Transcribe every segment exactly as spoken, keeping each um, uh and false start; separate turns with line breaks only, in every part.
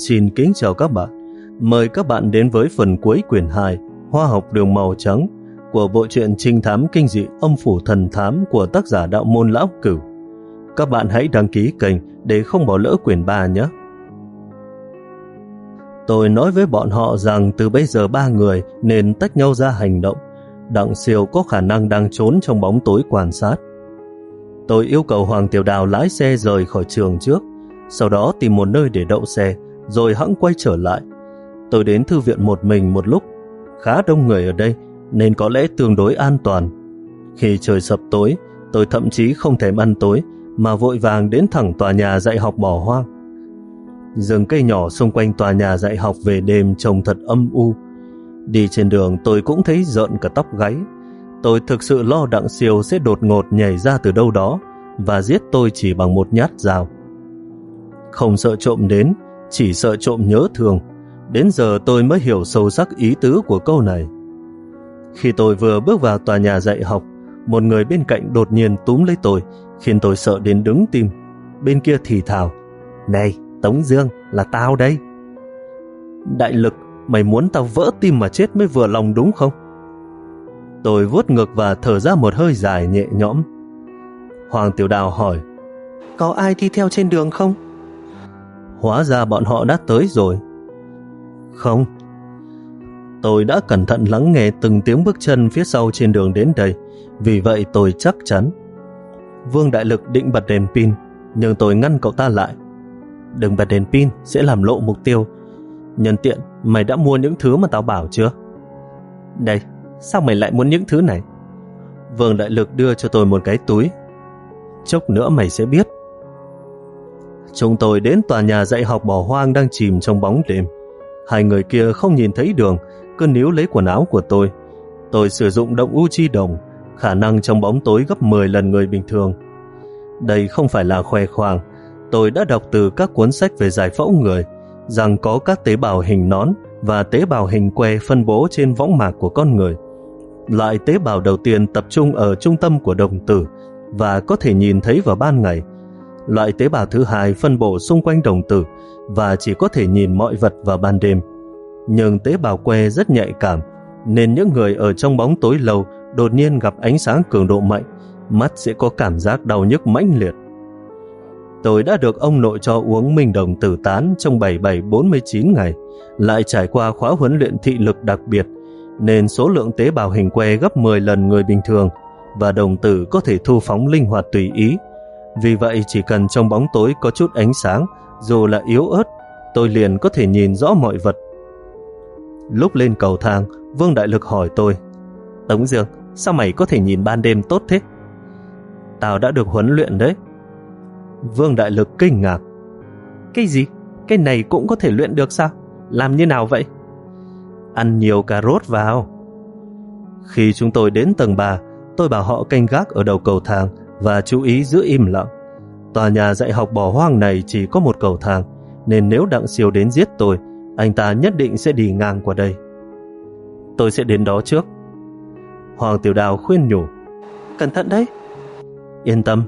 xin kính chào các bạn. Mời các bạn đến với phần cuối quyển hai Hoa học đường màu trắng của bộ truyện trinh thám kinh dị Âm phủ thần thám của tác giả Đạo môn Lão Cửu. Các bạn hãy đăng ký kênh để không bỏ lỡ quyển ba nhé. Tôi nói với bọn họ rằng từ bây giờ ba người nên tách nhau ra hành động. Đặng Siêu có khả năng đang trốn trong bóng tối quan sát. Tôi yêu cầu Hoàng Tiểu Đào lái xe rời khỏi trường trước, sau đó tìm một nơi để đậu xe, rồi hẵng quay trở lại. Tôi đến thư viện một mình một lúc, khá đông người ở đây nên có lẽ tương đối an toàn. Khi trời sập tối, tôi thậm chí không thèm ăn tối mà vội vàng đến thẳng tòa nhà dạy học bỏ hoang. Rừng cây nhỏ xung quanh tòa nhà dạy học về đêm trông thật âm u. Đi trên đường tôi cũng thấy rợn cả tóc gáy. Tôi thực sự lo Đặng Siêu sẽ đột ngột nhảy ra từ đâu đó và giết tôi chỉ bằng một nhát dao. Không sợ trộm đến, chỉ sợ trộm nhớ thương. Đến giờ tôi mới hiểu sâu sắc ý tứ của câu này. Khi tôi vừa bước vào tòa nhà dạy học, một người bên cạnh đột nhiên túm lấy tôi, khiến tôi sợ đến đứng tim. Bên kia thì thào: "Này, Tống Dương, là tao đây." "Đại Lực, mày muốn tao vỡ tim mà chết mới vừa lòng đúng không?" Tôi vuốt ngực và thở ra một hơi dài nhẹ nhõm. Hoàng Tiểu Đào hỏi: "Có ai đi theo trên đường không?" Hóa ra bọn họ đã tới rồi. Không. Tôi đã cẩn thận lắng nghe từng tiếng bước chân phía sau trên đường đến đây, vì vậy tôi chắc chắn. Vương Đại Lực định bật đèn pin, nhưng tôi ngăn cậu ta lại. "Đừng bật đèn pin, sẽ làm lộ mục tiêu. Nhân tiện, mày đã mua những thứ mà tao bảo chưa?" "Đây, sao mày lại muốn những thứ này?" Vương Đại Lực đưa cho tôi một cái túi. "Chốc nữa mày sẽ biết." Chúng tôi đến tòa nhà dạy học bỏ hoang đang chìm trong bóng đêm. Hai người kia không nhìn thấy đường, cứ níu lấy quần áo của tôi. Tôi sử dụng động u chi đồng, khả năng trong bóng tối gấp mười lần người bình thường. Đây không phải là khoe khoang. Tôi đã đọc từ các cuốn sách về giải phẫu người rằng có các tế bào hình nón và tế bào hình que phân bố trên võng mạc của con người. Loại tế bào đầu tiên tập trung ở trung tâm của đồng tử và có thể nhìn thấy vào ban ngày. Loại tế bào thứ hai phân bổ xung quanh đồng tử và chỉ có thể nhìn mọi vật vào ban đêm. Nhưng tế bào que rất nhạy cảm, nên những người ở trong bóng tối lâu đột nhiên gặp ánh sáng cường độ mạnh, mắt sẽ có cảm giác đau nhức mãnh liệt. Tôi đã được ông nội cho uống minh đồng tử tán trong bảy bảy bốn mươi chín ngày, lại trải qua khóa huấn luyện thị lực đặc biệt, nên số lượng tế bào hình que gấp mười lần người bình thường, và đồng tử có thể thu phóng linh hoạt tùy ý. Vì vậy chỉ cần trong bóng tối có chút ánh sáng, dù là yếu ớt, tôi liền có thể nhìn rõ mọi vật. Lúc lên cầu thang, Vương Đại Lực hỏi tôi: "Tống Dương, sao mày có thể nhìn ban đêm tốt thế?" "Tao đã được huấn luyện đấy." Vương Đại Lực kinh ngạc: "Cái gì? Cái này cũng có thể luyện được sao? Làm như nào vậy?" "Ăn nhiều cà rốt vào." Khi chúng tôi đến tầng ba, tôi bảo họ canh gác ở đầu cầu thang và chú ý giữ im lặng. Tòa nhà dạy học bỏ hoang này chỉ có một cầu thang, nên nếu Đặng Siêu đến giết tôi, anh ta nhất định sẽ đi ngang qua đây. "Tôi sẽ đến đó trước." Hoàng Tiểu Đào khuyên nhủ: "Cẩn thận đấy." "Yên tâm."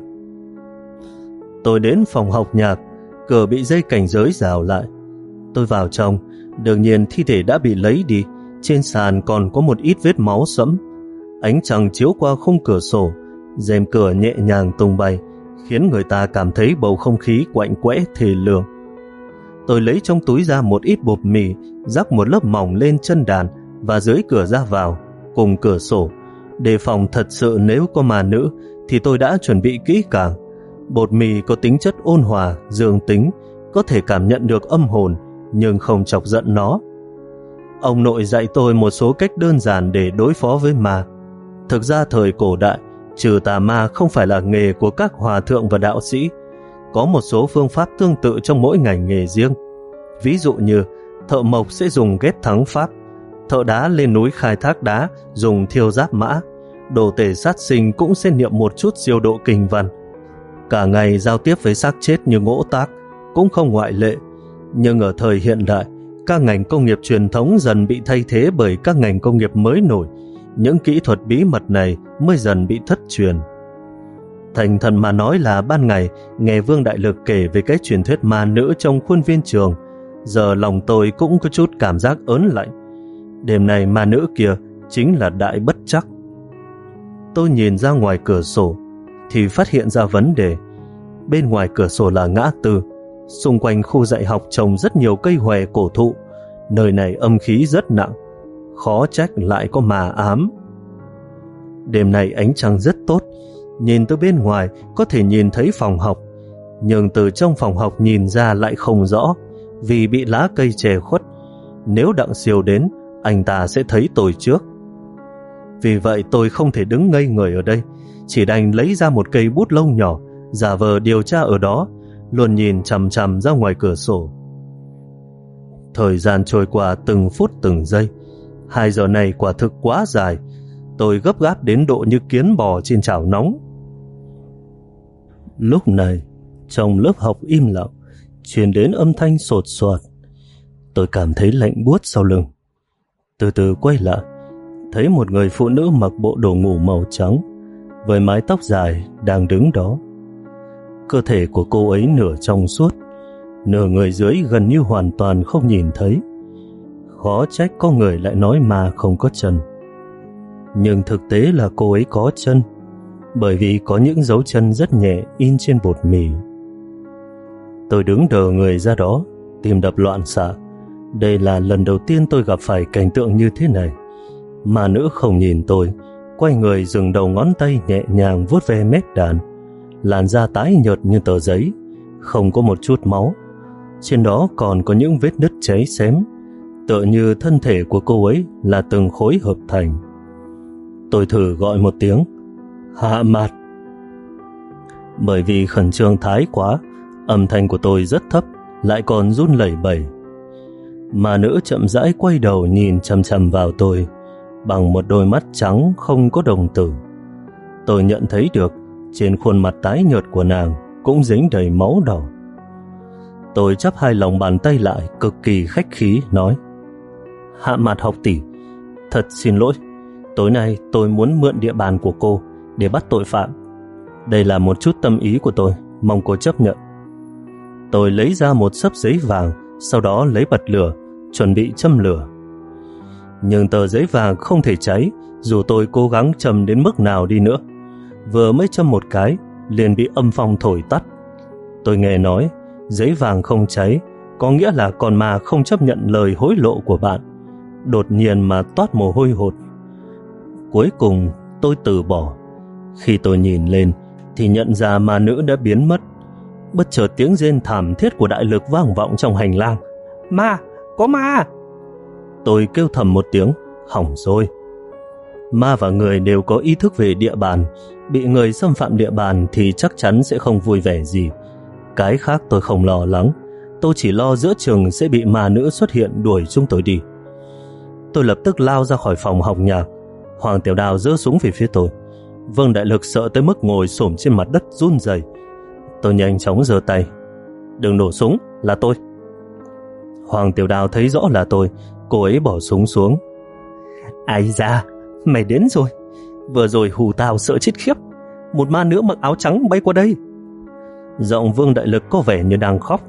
Tôi đến phòng học nhạc, cửa bị dây cảnh giới rào lại. Tôi vào trong, đương nhiên thi thể đã bị lấy đi, trên sàn còn có một ít vết máu sẫm. Ánh trăng chiếu qua khung cửa sổ, rèm cửa nhẹ nhàng tung bay, khiến người ta cảm thấy bầu không khí quạnh quẽ thê lương. Tôi lấy trong túi ra một ít bột mì, rắc một lớp mỏng lên chân đàn và dưới cửa ra vào, cùng cửa sổ. Đề phòng thật sự nếu có ma nữ thì tôi đã chuẩn bị kỹ càng. Bột mì có tính chất ôn hòa, dương tính, có thể cảm nhận được âm hồn, nhưng không chọc giận nó. Ông nội dạy tôi một số cách đơn giản để đối phó với ma. Thực ra thời cổ đại, trừ tà ma không phải là nghề của các hòa thượng và đạo sĩ. Có một số phương pháp tương tự trong mỗi ngành nghề riêng. Ví dụ như thợ mộc sẽ dùng ghét thắng pháp, thợ đá lên núi khai thác đá dùng thiêu giáp mã, đồ tể sát sinh cũng sẽ niệm một chút siêu độ kinh văn. Cả ngày giao tiếp với xác chết như ngỗ tác cũng không ngoại lệ. Nhưng ở thời hiện đại, các ngành công nghiệp truyền thống dần bị thay thế bởi các ngành công nghiệp mới nổi. Những kỹ thuật bí mật này mới dần bị thất truyền. Thành thần mà nói là ban ngày nghe Vương Đại Lực kể về cái truyền thuyết ma nữ trong khuôn viên trường, giờ lòng tôi cũng có chút cảm giác ớn lạnh. Đêm nay ma nữ kia chính là đại bất trắc. Tôi nhìn ra ngoài cửa sổ thì phát hiện ra vấn đề. Bên ngoài cửa sổ là ngã tư, xung quanh khu dạy học trồng rất nhiều cây hòe cổ thụ. Nơi này âm khí rất nặng, khó trách lại có ma ám. Đêm nay ánh trăng rất tốt, nhìn từ bên ngoài có thể nhìn thấy phòng học, nhưng từ trong phòng học nhìn ra lại không rõ, vì bị lá cây che khuất. Nếu Đặng Siêu đến, anh ta sẽ thấy tôi trước. Vì vậy tôi không thể đứng ngây người ở đây, chỉ đành lấy ra một cây bút lông nhỏ, giả vờ điều tra ở đó, luôn nhìn chằm chằm ra ngoài cửa sổ. Thời gian trôi qua từng phút từng giây, hai giờ này quả thực quá dài. Tôi gấp gáp đến độ như kiến bò trên chảo nóng. Lúc này, trong lớp học im lặng, truyền đến âm thanh sột soạt. Tôi cảm thấy lạnh buốt sau lưng. Từ từ quay lại, thấy một người phụ nữ mặc bộ đồ ngủ màu trắng, với mái tóc dài đang đứng đó. Cơ thể của cô ấy nửa trong suốt, nửa người dưới gần như hoàn toàn không nhìn thấy. Khó trách có người lại nói ma không có chân. Nhưng thực tế là cô ấy có chân, bởi vì có những dấu chân rất nhẹ in trên bột mì. Tôi đứng đờ người ra đó, tim đập loạn xạ. Đây là lần đầu tiên tôi gặp phải cảnh tượng như thế này. Ma nữ không nhìn tôi, quay người dừng đầu ngón tay nhẹ nhàng vuốt ve mép đàn. Làn da tái nhợt như tờ giấy, không có một chút máu. Trên đó còn có những vết nứt cháy xém, tựa như thân thể của cô ấy là từng khối hợp thành. Tôi thử gọi một tiếng Hạ Mạt. Bởi vì khẩn trương thái quá, âm thanh của tôi rất thấp, lại còn run lẩy bẩy. Ma nữ chậm rãi quay đầu nhìn chằm chằm vào tôi bằng một đôi mắt trắng không có đồng tử. Tôi nhận thấy được trên khuôn mặt tái nhợt của nàng cũng dính đầy máu đỏ. Tôi chắp hai lòng bàn tay lại cực kỳ khách khí nói: Hạ Mạt học tỷ, thật xin lỗi, tối nay tôi muốn mượn địa bàn của cô để bắt tội phạm. Đây là một chút tâm ý của tôi, mong cô chấp nhận. Tôi lấy ra một xấp giấy vàng, sau đó lấy bật lửa, chuẩn bị châm lửa. Nhưng tờ giấy vàng không thể cháy, dù tôi cố gắng châm đến mức nào đi nữa. Vừa mới châm một cái, liền bị âm phong thổi tắt. Tôi nghe nói, giấy vàng không cháy, có nghĩa là con ma không chấp nhận lời hối lộ của bạn. Đột nhiên mà toát mồ hôi hột. Cuối cùng tôi từ bỏ. Khi tôi nhìn lên thì nhận ra ma nữ đã biến mất. Bất chợt tiếng rên thảm thiết của đại lực vang vọng trong hành lang. Ma! Có ma! Tôi kêu thầm một tiếng, hỏng rồi. Ma và người đều có ý thức về địa bàn, bị người xâm phạm địa bàn thì chắc chắn sẽ không vui vẻ gì. Cái khác tôi không lo lắng, tôi chỉ lo giữa chừng sẽ bị ma nữ xuất hiện đuổi chúng tôi đi. Tôi lập tức lao ra khỏi phòng học nhạc. Hoàng Tiểu Đào giơ súng về phía tôi. Vương Đại Lực sợ tới mức ngồi xổm trên mặt đất run rẩy. Tôi nhanh chóng giơ tay: Đừng nổ súng, là tôi. Hoàng Tiểu Đào thấy rõ là tôi, cô ấy bỏ súng xuống. Ai da, mày đến rồi. Vừa rồi hù tao sợ chết khiếp. Một ma nữ mặc áo trắng bay qua đây. Giọng Vương Đại Lực có vẻ như đang khóc.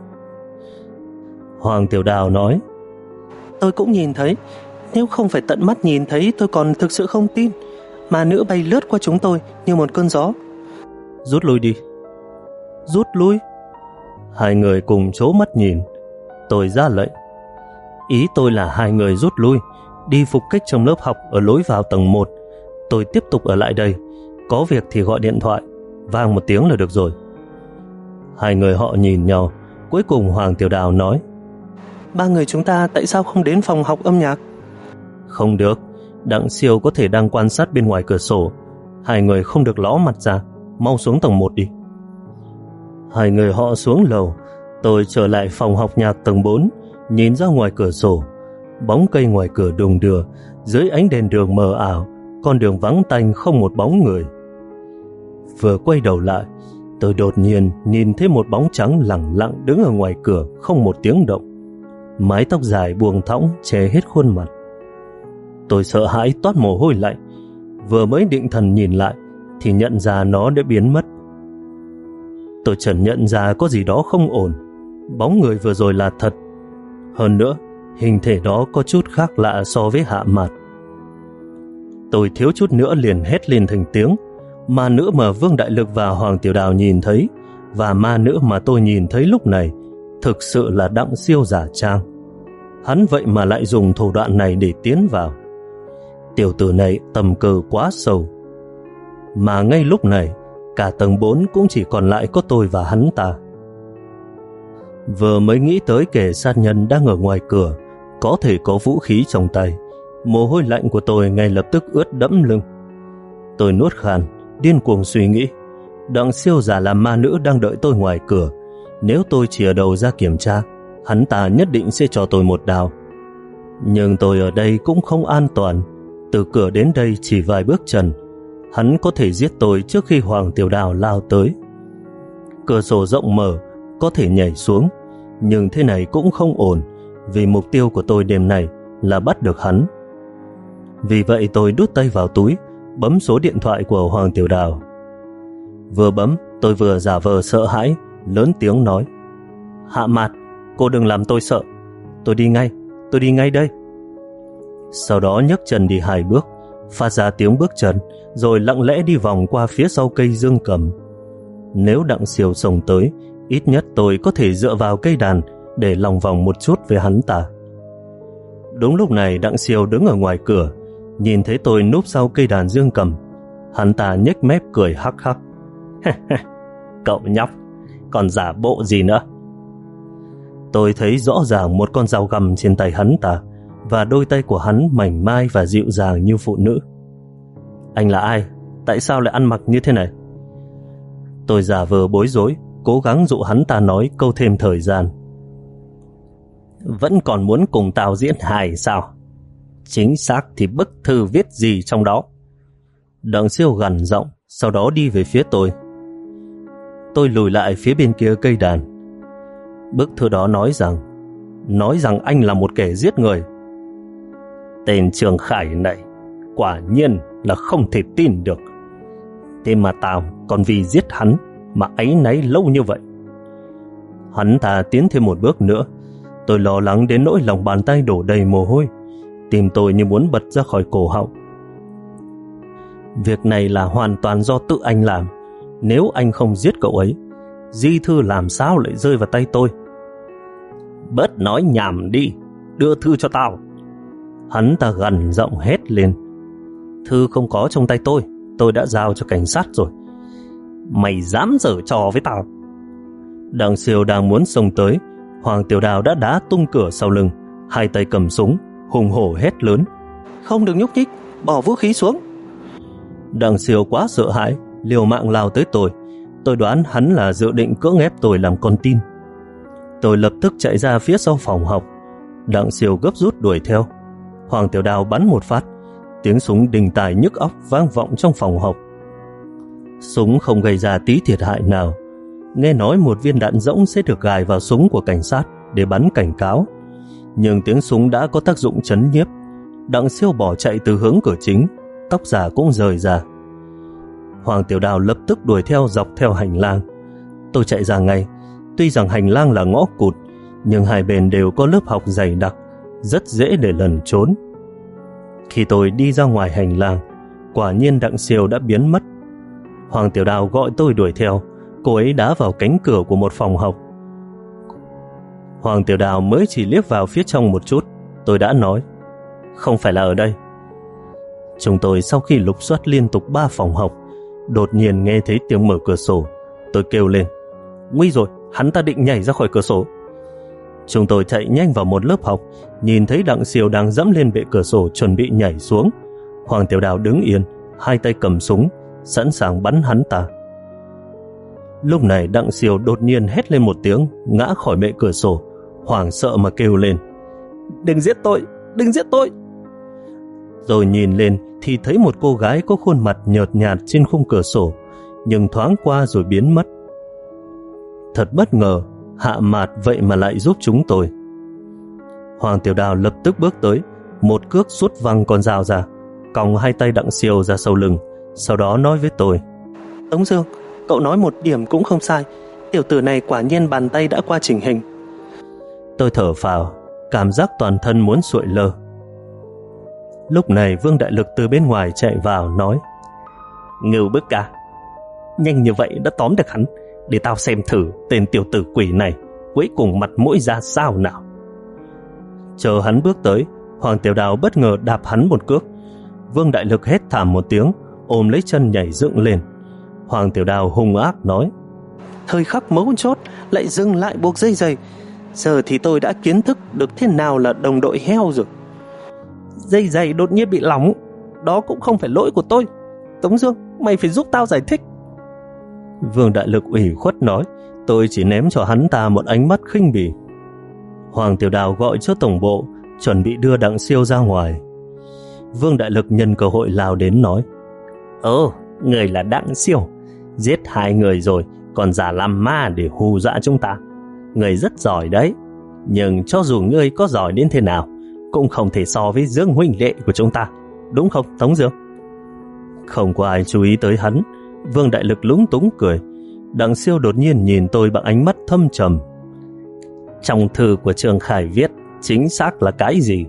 Hoàng Tiểu Đào nói: Tôi cũng nhìn thấy. Nếu không phải tận mắt nhìn thấy tôi còn thực sự không tin. Ma nữ bay lướt qua chúng tôi như một cơn gió. Rút lui đi. Rút lui. Hai người cùng trố mắt nhìn. Tôi ra lệnh. Ý tôi là hai người rút lui, đi phục kích trong lớp học ở lối vào tầng một. Tôi tiếp tục ở lại đây, có việc thì gọi điện thoại, vang một tiếng là được rồi. Hai người họ nhìn nhau. Cuối cùng Hoàng Tiểu Đào nói: Ba người chúng ta tại sao không đến phòng học âm nhạc? Không được, Đặng Siêu có thể đang quan sát bên ngoài cửa sổ. Hai người không được ló mặt ra, mau xuống tầng một đi. Hai người họ xuống lầu. Tôi trở lại phòng học nhạc tầng bốn, nhìn ra ngoài cửa sổ. Bóng cây ngoài cửa đùng đưa, dưới ánh đèn đường mờ ảo, con đường vắng tanh không một bóng người. Vừa quay đầu lại, tôi đột nhiên nhìn thấy một bóng trắng lẳng lặng đứng ở ngoài cửa, không một tiếng động. Mái tóc dài buông thõng che hết khuôn mặt. Tôi sợ hãi toát mồ hôi lạnh. Vừa mới định thần nhìn lại thì nhận ra nó đã biến mất. Tôi chợt nhận ra có gì đó không ổn. Bóng người vừa rồi là thật. Hơn nữa, hình thể đó có chút khác lạ so với Hạ Mạt. Tôi thiếu chút nữa liền hét lên thành tiếng. Ma nữ mà Vương Đại Lực và Hoàng Tiểu Đào nhìn thấy và ma nữ mà tôi nhìn thấy lúc này thực sự là Đặng Siêu giả trang. Hắn vậy mà lại dùng thủ đoạn này để tiến vào. Tiểu tử này tầm cờ quá sâu. Mà ngay lúc này, cả tầng bốn cũng chỉ còn lại có tôi và hắn ta. Vừa mới nghĩ tới kẻ sát nhân đang ở ngoài cửa có thể có vũ khí trong tay, mồ hôi lạnh của tôi ngay lập tức ướt đẫm lưng. Tôi nuốt khan, điên cuồng suy nghĩ, Đặng Siêu giả là ma nữ đang đợi tôi ngoài cửa. Nếu tôi chìa đầu ra kiểm tra, hắn ta nhất định sẽ cho tôi một đao. Nhưng tôi ở đây cũng không an toàn. Từ cửa đến đây chỉ vài bước chân, hắn có thể giết tôi trước khi Hoàng Tiểu Đào lao tới. Cửa sổ rộng mở, có thể nhảy xuống, nhưng thế này cũng không ổn, vì mục tiêu của tôi đêm này là bắt được hắn. Vì vậy tôi đút tay vào túi, bấm số điện thoại của Hoàng Tiểu Đào. Vừa bấm, tôi vừa giả vờ sợ hãi, lớn tiếng nói: Hạ Mạt, cô đừng làm tôi sợ. Tôi đi ngay, tôi đi ngay đây. Sau đó nhấc chân đi hai bước, phát ra tiếng bước chân, rồi lặng lẽ đi vòng qua phía sau cây dương cầm. Nếu Đặng Siêu xông tới, ít nhất tôi có thể dựa vào cây đàn để lòng vòng một chút với hắn ta. Đúng lúc này Đặng Siêu đứng ở ngoài cửa, nhìn thấy tôi núp sau cây đàn dương cầm. Hắn ta nhếch mép cười hắc hắc. Cậu nhóc, còn giả bộ gì nữa? Tôi thấy rõ ràng một con dao găm trên tay hắn ta, và đôi tay của hắn mảnh mai và dịu dàng như phụ nữ. Anh là ai? Tại sao lại ăn mặc như thế này? Tôi giả vờ bối rối, cố gắng dụ hắn ta nói câu thêm thời gian. Vẫn còn muốn cùng tao diễn hài sao? Chính xác thì bức thư viết gì trong đó? Đặng Siêu gằn giọng, sau đó đi về phía tôi. Tôi lùi lại phía bên kia cây đàn. Bức thư đó nói rằng Nói rằng anh là một kẻ giết người. Tên Trường Khải này quả nhiên là không thể tin được. Thế mà tao còn vì giết hắn mà áy náy lâu như vậy. Hắn ta tiến thêm một bước nữa. Tôi lo lắng đến nỗi lòng bàn tay đổ đầy mồ hôi, tim tôi như muốn bật ra khỏi cổ họng. Việc này là hoàn toàn do tự anh làm. Nếu anh không giết cậu ấy, di thư làm sao lại rơi vào tay tôi? Bớt nói nhảm đi, đưa thư cho tao. Hắn ta gằn giọng hét lên. Thư không có trong tay tôi, tôi đã giao cho cảnh sát rồi. Mày dám giở trò với tao? Đặng Siêu đang muốn xông tới, Hoàng Tiểu Đào đã đá tung cửa sau lưng, hai tay cầm súng, hùng hổ hét lớn. Không được nhúc nhích, bỏ vũ khí xuống. Đặng Siêu quá sợ hãi, liều mạng lao tới tôi. Tôi đoán hắn là dự định cưỡng ép tôi làm con tin. Tôi lập tức chạy ra phía sau phòng học. Đặng Siêu gấp rút đuổi theo. Hoàng Tiểu Đào bắn một phát, tiếng súng đình tài nhức óc vang vọng trong phòng học. Súng không gây ra tí thiệt hại nào. Nghe nói một viên đạn rỗng sẽ được gài vào súng của cảnh sát để bắn cảnh cáo, nhưng tiếng súng đã có tác dụng trấn nhiếp. Đặng Siêu bỏ chạy từ hướng cửa chính, tóc giả cũng rời ra. Hoàng Tiểu Đào lập tức đuổi theo dọc theo hành lang. Tôi chạy ra ngay. Tuy rằng hành lang là ngõ cụt, nhưng hai bên đều có lớp học dày đặc, rất dễ để lẩn trốn. Khi tôi đi ra ngoài hành lang, quả nhiên Đặng Siêu đã biến mất. Hoàng Tiểu Đào gọi tôi đuổi theo. Cô ấy đá vào cánh cửa của một phòng học. Hoàng Tiểu Đào mới chỉ liếc vào phía trong một chút, tôi đã nói: không phải là ở đây. Chúng tôi sau khi lục soát liên tục ba phòng học, đột nhiên nghe thấy tiếng mở cửa sổ. Tôi kêu lên: nguy rồi, hắn ta định nhảy ra khỏi cửa sổ. Chúng tôi chạy nhanh vào một lớp học, nhìn thấy Đặng Siêu đang dẫm lên bệ cửa sổ chuẩn bị nhảy xuống. Hoàng Tiểu Đào đứng yên, hai tay cầm súng, sẵn sàng bắn hắn ta. Lúc này Đặng Siêu đột nhiên hét lên một tiếng, ngã khỏi bệ cửa sổ, hoảng sợ mà kêu lên: đừng giết tôi, đừng giết tôi. Rồi nhìn lên thì thấy một cô gái có khuôn mặt nhợt nhạt trên khung cửa sổ, nhưng thoáng qua rồi biến mất. Thật bất ngờ, Hạ Mạt vậy mà lại giúp chúng tôi. Hoàng Tiểu Đào lập tức bước tới, một cước sút văng con dao ra, còng hai tay Đặng Siêu ra sau lưng, sau đó nói với tôi: Tống Dương, cậu nói một điểm cũng không sai, tiểu tử này quả nhiên bàn tay đã qua chỉnh hình. Tôi thở phào, cảm giác toàn thân muốn sụi lơ. Lúc này Vương Đại Lực từ bên ngoài chạy vào nói: Ngưu bức à, nhanh như vậy đã tóm được hắn, để tao xem thử tên tiểu tử quỷ này cuối cùng mặt mũi ra sao nào. Chờ hắn bước tới, Hoàng Tiểu Đào bất ngờ đạp hắn một cước. Vương Đại Lực hét thảm một tiếng, ôm lấy chân nhảy dựng lên. Hoàng Tiểu Đào hung ác nói:
Thời khắc mấu chốt lại dừng lại buộc dây giày. Giờ thì tôi đã kiến thức được thế nào là đồng đội heo rồi. Dây giày đột nhiên bị lỏng, đó cũng không phải lỗi của tôi. Tống Dương, mày phải giúp tao giải thích.
Vương Đại Lực ủy khuất nói. Tôi chỉ ném cho hắn ta một ánh mắt khinh bỉ. Hoàng Tiểu Đào gọi cho tổng bộ, chuẩn bị đưa Đặng Siêu ra ngoài. Vương Đại Lực nhân cơ hội lao đến nói: Ồ, người là Đặng Siêu, giết hai người rồi còn giả làm ma để hù dọa chúng ta. Người rất giỏi đấy, nhưng cho dù ngươi có giỏi đến thế nào cũng không thể so với Dương huynh đệ của chúng ta, đúng không Tống Dương? Không có ai chú ý tới hắn. Vương Đại Lực lúng túng cười. Đặng Siêu đột nhiên nhìn tôi bằng ánh mắt thâm trầm. Trong thư của Trương Khải viết chính xác là cái gì?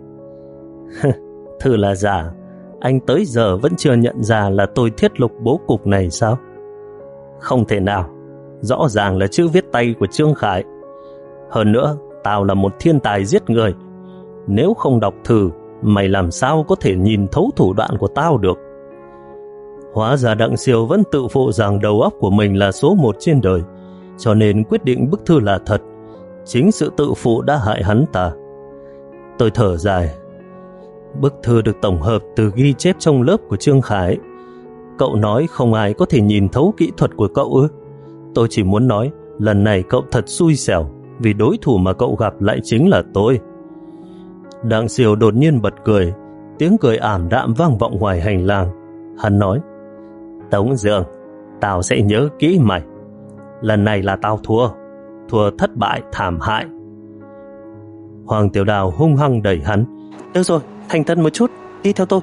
Thư là giả, anh tới giờ vẫn chưa nhận ra là tôi thiết lục bố cục này sao? Không thể nào, rõ ràng là chữ viết tay của Trương Khải. Hơn nữa, tao là một thiên tài giết người. Nếu không đọc thư, mày làm sao có thể nhìn thấu thủ đoạn của tao được? Hóa ra Đặng Siêu vẫn tự phụ rằng đầu óc của mình là số một trên đời, cho nên quyết định bức thư là thật. Chính sự tự phụ đã hại hắn ta. Tôi thở dài. Bức thư được tổng hợp từ ghi chép trong lớp của Trương Khải. Cậu nói không ai có thể nhìn thấu kỹ thuật của cậu ư? Tôi chỉ muốn nói lần này cậu thật xui xẻo, vì đối thủ mà cậu gặp lại chính là tôi. Đặng Siêu đột nhiên bật cười. Tiếng cười ảm đạm vang vọng ngoài hành lang. Hắn nói: Tống Dương, tao sẽ nhớ kỹ mày. Lần này là tao thua, thua thất bại thảm hại. Hoàng Tiểu Đào hung hăng đẩy hắn:
Được rồi, thành thật một chút, đi theo tôi.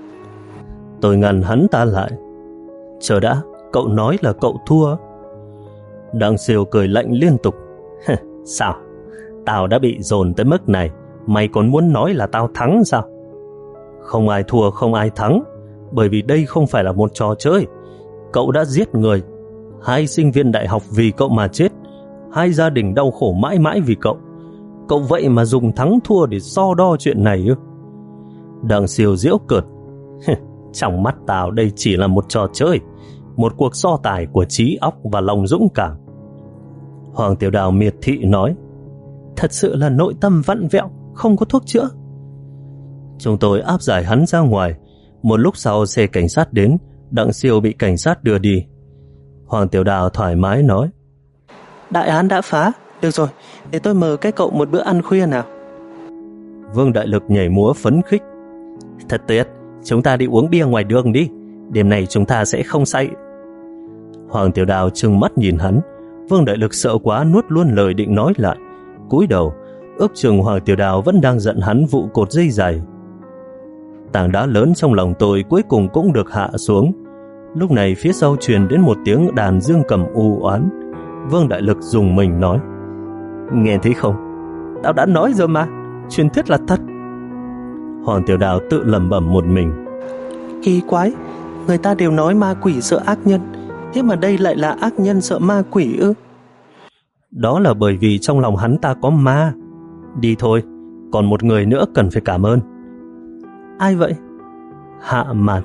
Tôi ngăn hắn ta lại. Chờ đã, cậu nói là cậu thua. Đặng Siêu cười lạnh liên tục. Sao? Tao đã bị dồn tới mức này, mày còn muốn nói là tao thắng sao? Không ai thua, không ai thắng, bởi vì đây không phải là một trò chơi. Cậu đã giết người, hai sinh viên đại học vì cậu mà chết, hai gia đình đau khổ mãi mãi vì cậu. Cậu vậy mà dùng thắng thua để so đo chuyện này ư? Đặng Siêu giễu cợt. Trong mắt tao đây chỉ là một trò chơi, một cuộc so tài của trí óc và lòng dũng cảm. Hoàng Tiểu Đào miệt thị nói: Thật sự là nội tâm vặn vẹo, không có thuốc chữa. Chúng tôi áp giải hắn ra ngoài. Một lúc sau xe cảnh sát đến. Đặng Siêu bị cảnh sát đưa đi. Hoàng Tiểu Đào thoải mái nói:
Đại án đã phá, được rồi, để tôi mời các cậu một bữa ăn khuya nào.
Vương Đại Lực nhảy múa phấn khích: Thật tuyệt, chúng ta đi uống bia ngoài đường đi, đêm nay chúng ta sẽ không say. Hoàng Tiểu Đào trừng mắt nhìn hắn. Vương Đại Lực sợ quá nuốt luôn lời định nói lại, cúi đầu. Ước chừng Hoàng Tiểu Đào vẫn đang giận hắn vụ cột dây giày. Tảng đá lớn trong lòng tôi cuối cùng cũng được hạ xuống. Lúc này phía sau truyền đến một tiếng đàn dương cầm u oán. Vương Đại Lực dùng mình nói: Nghe thấy không? Tao đã nói rồi mà, truyền thuyết là thật. Hoàng Tiểu Đào tự lẩm bẩm một mình:
Kỳ quái, người ta đều nói ma quỷ sợ ác nhân, thế mà đây lại là ác nhân sợ ma quỷ ư?
Đó là bởi vì trong lòng hắn ta có ma. Đi thôi, còn một người nữa cần phải cảm ơn.
Ai vậy?
Hạ Mạt.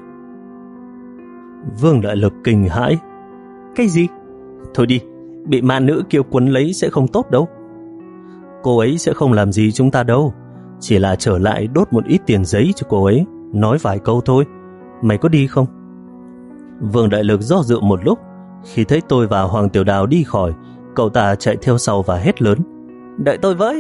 Vương Đại Lực kinh hãi: Cái gì? Thôi đi, bị ma nữ kêu quấn lấy sẽ không tốt đâu. Cô ấy sẽ không làm gì chúng ta đâu, chỉ là trở lại đốt một ít tiền giấy cho cô ấy, nói vài câu thôi. Mày có đi không? Vương Đại Lực do dự một lúc. Khi thấy tôi và Hoàng Tiểu Đào đi khỏi, cậu ta chạy theo sau và hét lớn: Đợi tôi với!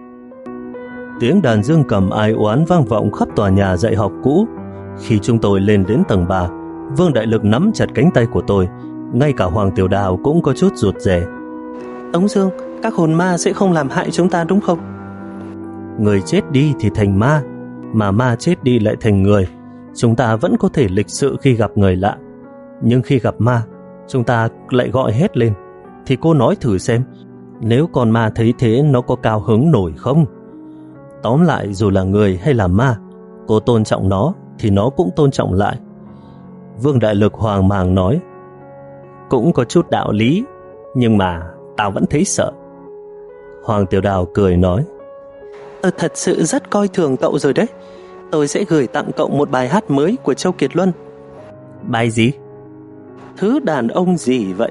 Tiếng đàn dương cầm ai oán vang vọng khắp tòa nhà dạy học cũ. Khi chúng tôi lên đến tầng ba, Vương Đại Lực nắm chặt cánh tay của tôi. Ngay cả Hoàng Tiểu Đào cũng có chút rụt rè.
Tống Dương, các hồn ma sẽ không làm hại chúng ta đúng không?
Người chết đi thì thành ma, mà ma chết đi lại thành người. Chúng ta vẫn có thể lịch sự khi gặp người lạ, nhưng khi gặp ma, chúng ta lại gọi hét lên. Thì cô nói thử xem, nếu con ma thấy thế nó có cao hứng nổi không? Tóm lại, dù là người hay là ma, cô tôn trọng nó thì nó cũng tôn trọng lại. Vương Đại Lực hoang mang nói: Cũng có chút đạo lý, nhưng mà tao vẫn thấy sợ. Hoàng Tiểu Đào cười nói:
Ờ, thật sự rất coi thường cậu rồi đấy. Tôi sẽ gửi tặng cậu một bài hát mới của Châu Kiệt Luân.
Bài gì?
Thứ đàn ông gì vậy?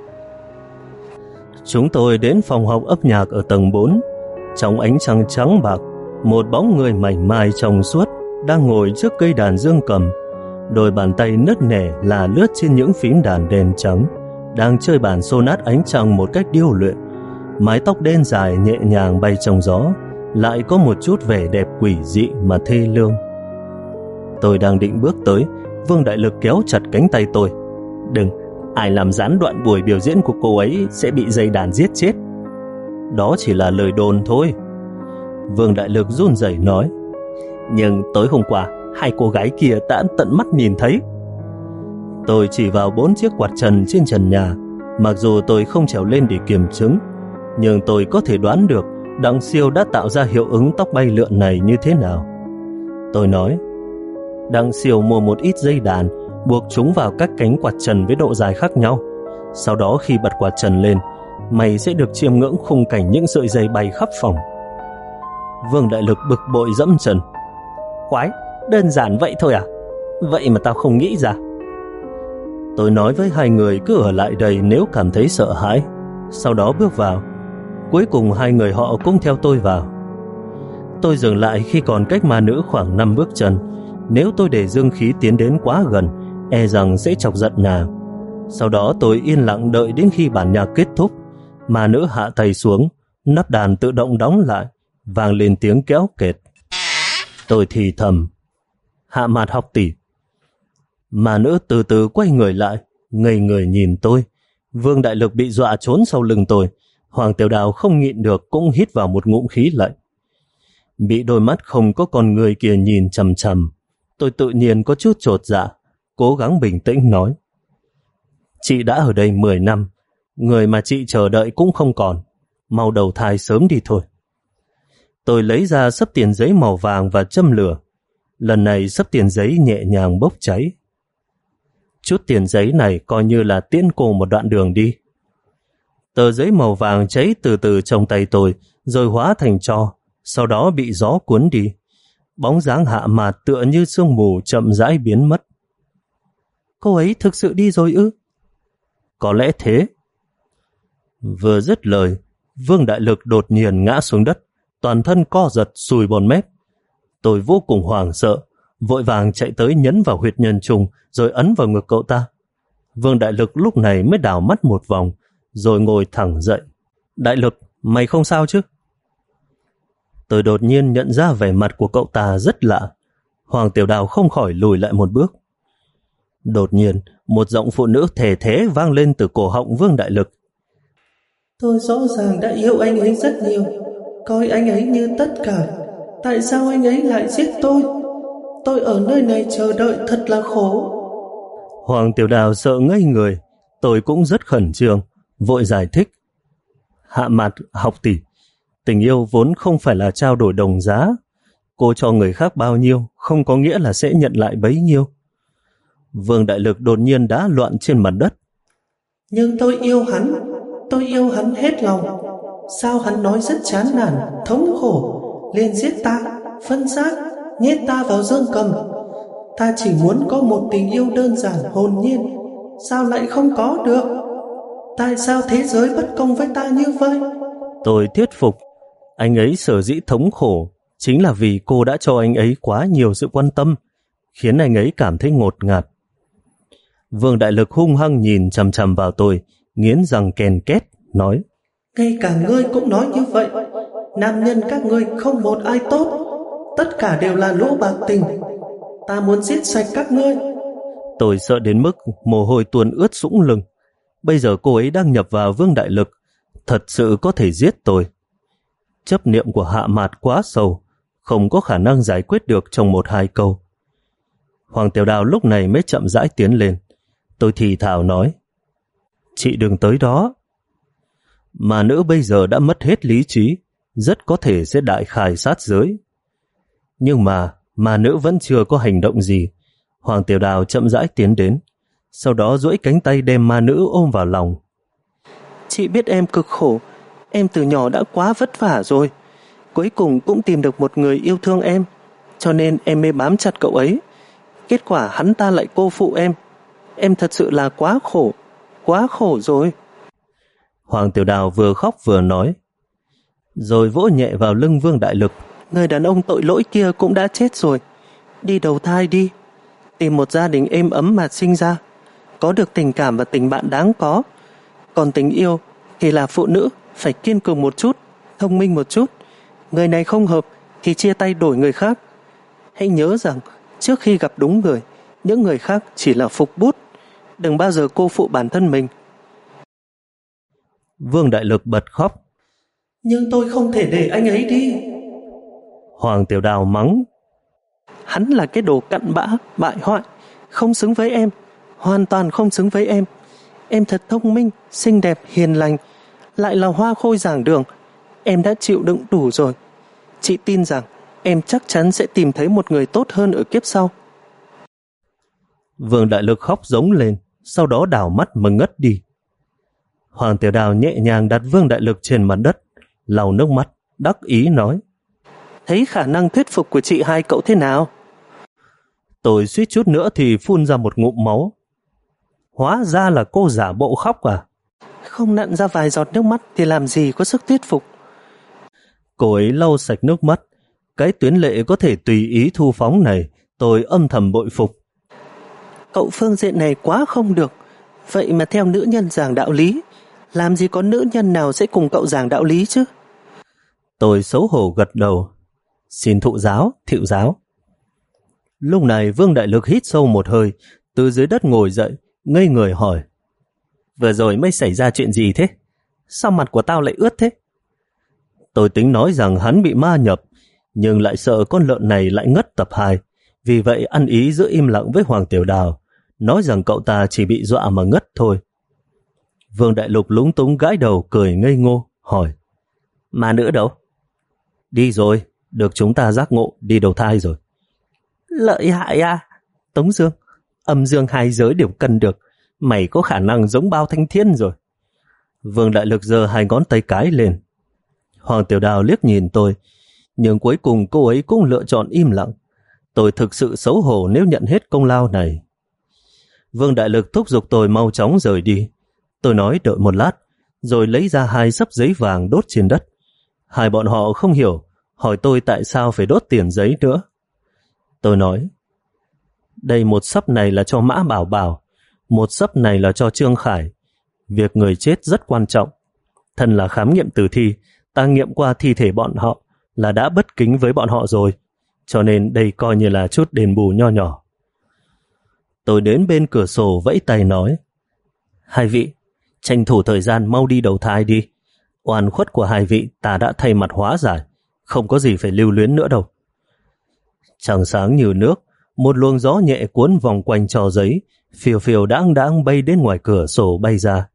Chúng tôi đến phòng học âm nhạc ở tầng bốn. Trong ánh trăng trắng bạc, một bóng người mảnh mai trong suốt đang ngồi trước cây đàn dương cầm. Đôi bàn tay nứt nẻ là lướt trên những phím đàn đen trắng, đang chơi bản sonat ánh trăng một cách điêu luyện. Mái tóc đen dài nhẹ nhàng bay trong gió, lại có một chút vẻ đẹp quỷ dị mà thê lương. Tôi đang định bước tới, Vương Đại Lực kéo chặt cánh tay tôi: Đừng, ai làm gián đoạn buổi biểu diễn của cô ấy sẽ bị dây đàn giết chết. Đó chỉ là lời đồn thôi. Vương Đại Lực run rẩy nói: Nhưng tối hôm qua, hai cô gái kia đã tận mắt nhìn thấy. Tôi chỉ vào bốn chiếc quạt trần trên trần nhà. Mặc dù tôi không trèo lên để kiểm chứng, nhưng tôi có thể đoán được Đặng Siêu đã tạo ra hiệu ứng tóc bay lượn này như thế nào. Tôi nói: Đặng Siêu mua một ít dây đàn, buộc chúng vào các cánh quạt trần với độ dài khác nhau. Sau đó khi bật quạt trần lên, mày sẽ được chiêm ngưỡng khung cảnh những sợi dây bay khắp phòng. Vương Đại Lực bực bội dẫm chân: Quái, đơn giản vậy thôi à? Vậy mà tao không nghĩ ra. Tôi nói với hai người cứ ở lại đây nếu cảm thấy sợ hãi. Sau đó bước vào. Cuối cùng hai người họ cũng theo tôi vào. Tôi dừng lại khi còn cách ma nữ khoảng năm bước chân. Nếu tôi để dương khí tiến đến quá gần, e rằng sẽ chọc giận nàng. Sau đó tôi yên lặng đợi đến khi bản nhạc kết thúc. Ma nữ hạ tay xuống, nắp đàn tự động đóng lại, vang lên tiếng kéo kẹt. Tôi thì thầm: Hạ Mạt học tỷ. Ma nữ từ từ quay người lại, ngây người nhìn tôi. Vương Đại Lực bị dọa trốn sau lưng tôi. Hoàng Tiểu Đào không nhịn được cũng hít vào một ngụm khí lạnh. Bị đôi mắt không có con người kia nhìn chằm chằm, tôi tự nhiên có chút chột dạ, cố gắng bình tĩnh nói: Chị đã ở đây mười năm, người mà chị chờ đợi cũng không còn, mau đầu thai sớm đi thôi. Tôi lấy ra xấp tiền giấy màu vàng và châm lửa. Lần này xấp tiền giấy nhẹ nhàng bốc cháy. Chút tiền giấy này coi như là tiễn cô một đoạn đường đi. Tờ giấy màu vàng cháy từ từ trong tay tôi, rồi hóa thành tro, sau đó bị gió cuốn đi. Bóng dáng Hạ Mạt tựa như sương mù chậm rãi biến mất. Cô ấy thực sự đi rồi ư? Có lẽ thế. Vừa dứt lời, Vương Đại Lực đột nhiên ngã xuống đất, toàn thân co giật sùi bọt mép. Tôi vô cùng hoảng sợ, vội vàng chạy tới nhấn vào huyệt nhân trùng rồi ấn vào ngực cậu ta. Vương Đại Lực lúc này mới đảo mắt một vòng, rồi ngồi thẳng dậy. Đại Lực, mày không sao chứ? Tôi đột nhiên nhận ra vẻ mặt của cậu ta rất lạ. Hoàng Tiểu Đào không khỏi lùi lại một bước. Đột nhiên, một giọng phụ nữ thề thé vang lên từ cổ họng Vương Đại Lực.
Tôi rõ ràng đã yêu anh ấy rất nhiều, coi anh ấy như tất cả. Tại sao anh ấy lại giết tôi? Tôi ở nơi này chờ đợi thật là khổ.
Hoàng Tiểu Đào sợ ngây người. Tôi cũng rất khẩn trương, vội giải thích. Hạ Mạt học tỷ, tình yêu vốn không phải là trao đổi đồng giá. Cô cho người khác bao nhiêu không có nghĩa là sẽ nhận lại bấy nhiêu. Vương Đại Lực đột nhiên đá loạn trên mặt đất.
Nhưng tôi yêu hắn, tôi yêu hắn hết lòng. Sao hắn nói rất chán nản, thống khổ, liền giết ta, phân xác, nhét ta vào dương cầm. Ta chỉ muốn có một tình yêu đơn giản hồn nhiên, sao lại không có được? Tại sao thế giới bất công với ta như vậy?
Tôi thuyết phục, anh ấy sở dĩ thống khổ chính là vì cô đã cho anh ấy quá nhiều sự quan tâm, khiến anh ấy cảm thấy ngột ngạt. Vương Đại Lực hung hăng nhìn chằm chằm vào tôi, nghiến răng ken két, nói:
Ngay cả ngươi cũng nói như vậy. Nam nhân các ngươi không một ai tốt, tất cả đều là lũ bạc tình. Ta muốn giết sạch các ngươi.
Tôi sợ đến mức mồ hôi tuôn ướt sũng lưng. Bây giờ cô ấy đang nhập vào Vương Đại Lực, thật sự có thể giết tôi. Chấp niệm của Hạ Mạt quá sâu, không có khả năng giải quyết được trong một hai câu. Hoàng Tiểu Đào lúc này mới chậm rãi tiến lên. Tôi thì thào nói: Chị đừng tới đó. Mà nữ bây giờ đã mất hết lý trí, rất có thể sẽ đại khai sát giới. Nhưng mà ma nữ vẫn chưa có hành động gì. Hoàng Tiểu Đào chậm rãi tiến đến, sau đó duỗi cánh tay đem ma nữ ôm vào lòng.
Chị biết em cực khổ, em từ nhỏ đã quá vất vả rồi, cuối cùng cũng tìm được một người yêu thương em, cho nên em mới bám chặt cậu ấy. Kết quả hắn ta lại cô phụ em. Em thật sự là quá khổ, quá khổ rồi.
Hoàng Tiểu Đào vừa khóc vừa nói, rồi vỗ nhẹ vào lưng Vương Đại Lực.
Người đàn ông tội lỗi kia cũng đã chết rồi, đi đầu thai đi, tìm một gia đình êm ấm mà sinh ra, có được tình cảm và tình bạn đáng có. Còn tình yêu thì là phụ nữ phải kiên cường một chút, thông minh một chút. Người này không hợp thì chia tay đổi người khác. Hãy nhớ rằng trước khi gặp đúng người, những người khác chỉ là phục bút. Đừng bao giờ cô phụ bản thân mình.
Vương Đại Lực bật khóc.
Nhưng tôi không thể để anh ấy đi.
Hoàng Tiểu Đào mắng.
Hắn là cái đồ cặn bã, bại hoại, không xứng với em, hoàn toàn không xứng với em. Em thật thông minh, xinh đẹp, hiền lành, lại là hoa khôi giảng đường. Em đã chịu đựng đủ rồi. Chị tin rằng em chắc chắn sẽ tìm thấy một người tốt hơn ở kiếp sau.
Vương Đại Lực khóc giống lên, sau đó đảo mắt mà ngất đi. Hoàng Tiểu Đào nhẹ nhàng đặt Vương Đại Lực trên mặt đất, lau nước mắt, đắc ý nói.
Thấy khả năng thuyết phục của chị hai cậu thế nào?
Tôi suýt chút nữa thì phun ra một ngụm máu. Hóa ra là cô giả bộ khóc à?
Không nặn ra vài giọt nước mắt thì làm gì có sức thuyết phục.
Cô ấy lau sạch nước mắt. Cái tuyến lệ có thể tùy ý thu phóng này, tôi âm thầm bội phục.
Cậu phương diện này quá không được. Vậy mà theo nữ nhân giảng đạo lý, làm gì có nữ nhân nào sẽ cùng cậu giảng đạo lý chứ?
Tôi xấu hổ gật đầu. Xin thụ giáo, thịu giáo. Lúc này Vương Đại Lực hít sâu một hơi, từ dưới đất ngồi dậy, ngây người hỏi. Vừa rồi mới xảy ra chuyện gì thế? Sao mặt của tao lại ướt thế? Tôi tính nói rằng hắn bị ma nhập, nhưng lại sợ con lợn này lại ngất tập hai. Vì vậy ăn ý giữ im lặng với Hoàng Tiểu Đào, nói rằng cậu ta chỉ bị dọa mà ngất thôi. Vương Đại Lục lúng túng gãi đầu cười ngây ngô, hỏi. Ma nữ đâu? Đi rồi, được chúng ta giác ngộ đi đầu thai rồi.
Lợi hại à? Tống Dương, âm dương hai giới đều cân được. Mày có khả năng giống Bao Thanh Thiên rồi.
Vương Đại Lực giơ hai ngón tay cái lên. Hoàng Tiểu Đào liếc nhìn tôi, nhưng cuối cùng cô ấy cũng lựa chọn im lặng. Tôi thực sự xấu hổ nếu nhận hết công lao này. Vương Đại Lực thúc giục tôi mau chóng rời đi. Tôi nói đợi một lát, rồi lấy ra hai xấp giấy vàng đốt trên đất. Hai bọn họ không hiểu, hỏi tôi tại sao phải đốt tiền giấy nữa. Tôi nói, đây một xấp này là cho Mã Bảo Bảo, một xấp này là cho Trương Khải. Việc người chết rất quan trọng. Thân là khám nghiệm tử thi, ta nghiệm qua thi thể bọn họ là đã bất kính với bọn họ rồi, cho nên đây coi như là chút đền bù nho nhỏ. Tôi đến bên cửa sổ vẫy tay nói, hai vị, tranh thủ thời gian mau đi đầu thai đi. Oan khuất của hai vị ta đã thay mặt hóa giải, không có gì phải lưu luyến nữa đâu. Trăng sáng như nước, một luồng gió nhẹ cuốn vòng quanh trò giấy, phiêu phiêu đãng đãng bay đến ngoài cửa sổ bay ra.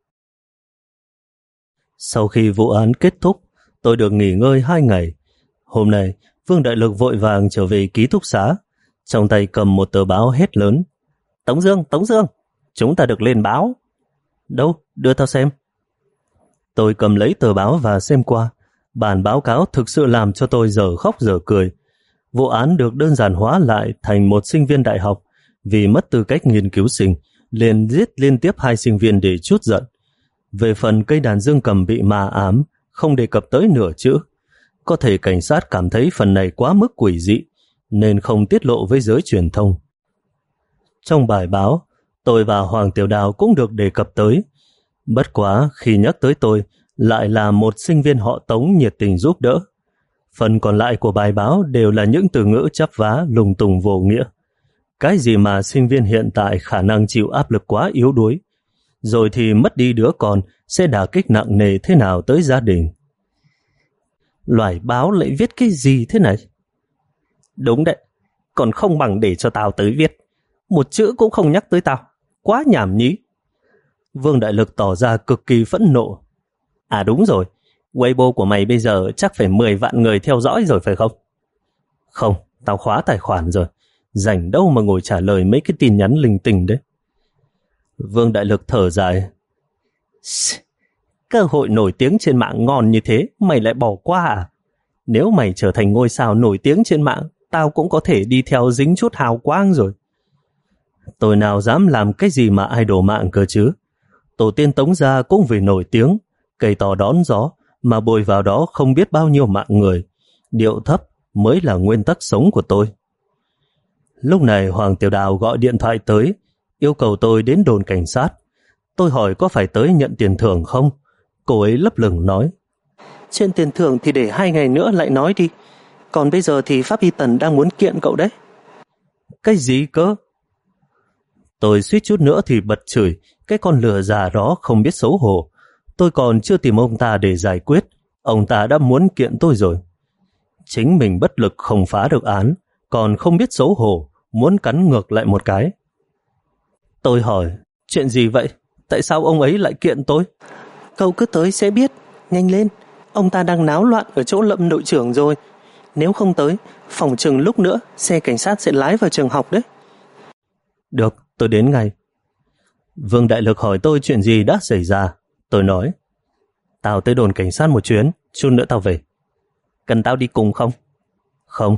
Sau khi vụ án kết thúc, tôi được nghỉ ngơi hai ngày. Hôm nay, Vương Đại Lực vội vàng trở về ký túc xá, trong tay cầm một tờ báo hét lớn. Tống Dương, Tống Dương, chúng ta được lên báo. Đâu, đưa tao xem. Tôi cầm lấy tờ báo và xem qua. Bản báo cáo thực sự làm cho tôi dở khóc dở cười. Vụ án được đơn giản hóa lại thành một sinh viên đại học vì mất tư cách nghiên cứu sinh, liền giết liên tiếp hai sinh viên để trút giận. Về phần cây đàn dương cầm bị ma ám, không đề cập tới nửa chữ. Có thể cảnh sát cảm thấy phần này quá mức quỷ dị, nên không tiết lộ với giới truyền thông. Trong bài báo, tôi và Hoàng Tiểu Đào cũng được đề cập tới. Bất quá khi nhắc tới tôi, lại là một sinh viên họ Tống nhiệt tình giúp đỡ. Phần còn lại của bài báo đều là những từ ngữ chắp vá lùng tùng vô nghĩa. Cái gì mà sinh viên hiện tại khả năng chịu áp lực quá yếu đuối, rồi thì mất đi đứa con sẽ đả kích nặng nề thế nào tới gia đình. Loại báo lại viết cái gì thế này? Đúng đấy, còn không bằng để cho tao tới viết. Một chữ cũng không nhắc tới tao, quá nhảm nhí. Vương Đại Lực tỏ ra cực kỳ phẫn nộ. À đúng rồi, Weibo của mày bây giờ chắc phải mười vạn người theo dõi rồi phải không? Không, tao khóa tài khoản rồi. Rảnh đâu mà ngồi trả lời mấy cái tin nhắn linh tinh đấy. Vương Đại Lực thở dài. Cơ hội nổi tiếng trên mạng ngon như thế, mày lại bỏ qua à? Nếu mày trở thành ngôi sao nổi tiếng trên mạng, tao cũng có thể đi theo dính chút hào quang rồi. Tôi nào dám làm cái gì mà idol mạng cơ chứ. Tổ tiên Tống gia cũng vì nổi tiếng, cây to đón gió, mà bồi vào đó không biết bao nhiêu mạng người. Điệu thấp mới là nguyên tắc sống của tôi. Lúc này Hoàng Tiểu Đào gọi điện thoại tới, yêu cầu tôi đến đồn cảnh sát. Tôi hỏi có phải tới nhận tiền thưởng không? Cô ấy lấp lửng nói.
Chuyện tiền thưởng thì để hai ngày nữa lại nói đi. Còn bây giờ thì Pháp Y Tần đang muốn kiện cậu đấy.
Cái gì cơ? Tôi suýt chút nữa thì bật chửi, cái con lừa già đó không biết xấu hổ. Tôi còn chưa tìm ông ta để giải quyết, ông ta đã muốn kiện tôi rồi. Chính mình bất lực không phá được án, còn không biết xấu hổ, muốn cắn ngược lại một cái. Tôi hỏi, chuyện gì vậy? Tại sao ông ấy lại kiện tôi?
Cậu cứ tới sẽ biết, nhanh lên. Ông ta đang náo loạn ở chỗ Lâm đội trưởng rồi. Nếu không tới, phòng chừng lúc nữa xe cảnh sát sẽ lái vào trường học đấy.
Được, tôi đến ngay. Vương Đại Lực hỏi tôi chuyện gì đã xảy ra. Tôi nói, tao tới đồn cảnh sát một chuyến, chút nữa tao về. Cần tao đi cùng không? Không.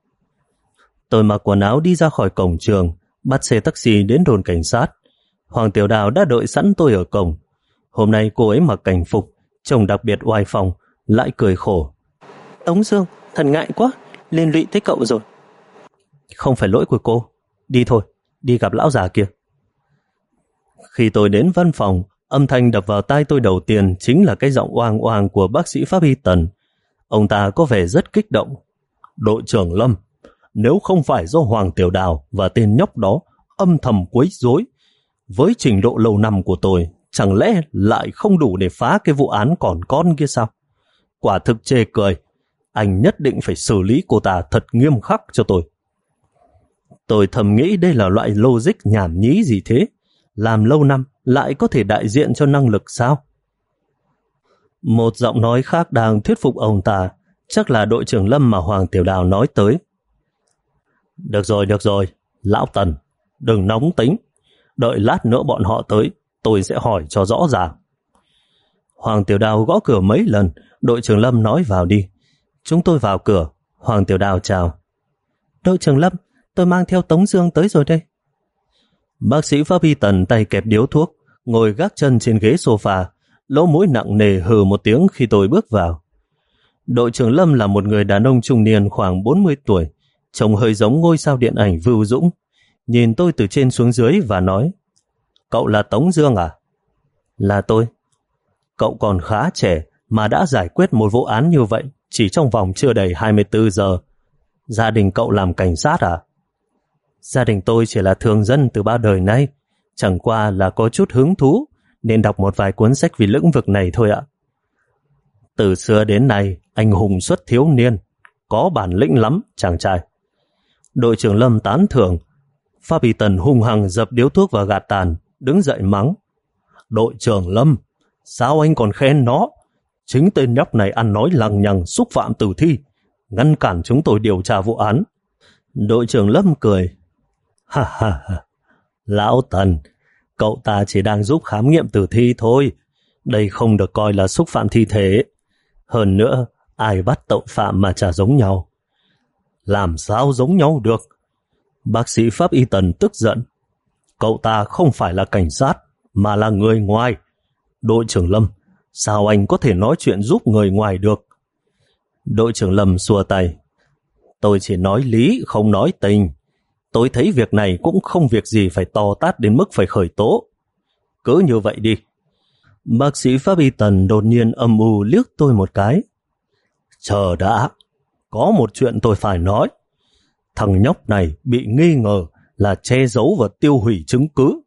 Tôi mặc quần áo đi ra khỏi cổng trường, bắt xe taxi đến đồn cảnh sát. Hoàng Tiểu Đào đã đợi sẵn tôi ở cổng. Hôm nay cô ấy mặc cảnh phục, trông đặc biệt oai phong, lại cười khổ.
Tống Dương, thật ngại quá, liên lụy tới cậu rồi.
Không phải lỗi của cô, đi thôi, đi gặp lão già kia. Khi tôi đến văn phòng, âm thanh đập vào tai tôi đầu tiên chính là cái giọng oang oang của bác sĩ Pháp Y Tần. Ông ta có vẻ rất kích động. Đội trưởng Lâm, nếu không phải do Hoàng Tiểu Đào và tên nhóc đó âm thầm quấy rối, với trình độ lâu năm của tôi, chẳng lẽ lại không đủ để phá cái vụ án còn con kia sao? Quả thực chê cười, anh nhất định phải xử lý cô ta thật nghiêm khắc cho tôi. Tôi thầm nghĩ đây là loại logic nhảm nhí gì thế? Làm lâu năm lại có thể đại diện cho năng lực sao? Một giọng nói khác đang thuyết phục ông ta, chắc là đội trưởng Lâm mà Hoàng Tiểu Đào nói tới. Được rồi, được rồi, lão Tần, đừng nóng tính. Đợi lát nữa bọn họ tới, tôi sẽ hỏi cho rõ ràng. Hoàng Tiểu Đào gõ cửa mấy lần, đội trưởng Lâm nói vào đi. Chúng tôi vào cửa, Hoàng Tiểu Đào chào.
Đội trưởng Lâm, tôi mang theo Tống Dương tới rồi đây.
Bác sĩ Pháp Y Tần tay kẹp điếu thuốc, ngồi gác chân trên ghế sofa, lỗ mũi nặng nề hừ một tiếng khi tôi bước vào. Đội trưởng Lâm là một người đàn ông trung niên khoảng bốn mươi tuổi, trông hơi giống ngôi sao điện ảnh Vưu Dũng. Nhìn tôi từ trên xuống dưới và nói, cậu là Tống Dương à? Là tôi. Cậu còn khá trẻ mà đã giải quyết một vụ án như vậy chỉ trong vòng chưa đầy hai mươi tư giờ. Gia đình cậu làm cảnh sát à? Gia đình tôi chỉ là thường dân từ bao đời nay, chẳng qua là có chút hứng thú nên đọc một vài cuốn sách về lĩnh vực này thôi ạ. Từ xưa đến nay, anh hùng xuất thiếu niên, có bản lĩnh lắm chàng trai. Đội trưởng Lâm tán thưởng. Pháp Y Tần hung hăng dập điếu thuốc vào gạt tàn, đứng dậy mắng. Đội trưởng Lâm, sao anh còn khen nó? Chính tên nhóc này ăn nói lằng nhằng xúc phạm tử thi, ngăn cản chúng tôi điều tra vụ án. Đội trưởng Lâm cười. Ha ha ha, lão Tần, cậu ta chỉ đang giúp khám nghiệm tử thi thôi. Đây không được coi là xúc phạm thi thể. Hơn nữa, ai bắt tội phạm mà chả giống nhau. Làm sao giống nhau được? Bác sĩ Pháp Y Tần tức giận. Cậu ta không phải là cảnh sát, mà là người ngoài. Đội trưởng Lâm, sao anh có thể nói chuyện giúp người ngoài được? Đội trưởng Lâm xua tay. Tôi chỉ nói lý, không nói tình. Tôi thấy việc này cũng không việc gì phải to tát đến mức phải khởi tố. Cứ như vậy đi. Bác sĩ Pháp Y Tần đột nhiên âm u liếc tôi một cái. Chờ đã, có một chuyện tôi phải nói. Thằng nhóc này bị nghi ngờ là che giấu và tiêu hủy chứng cứ.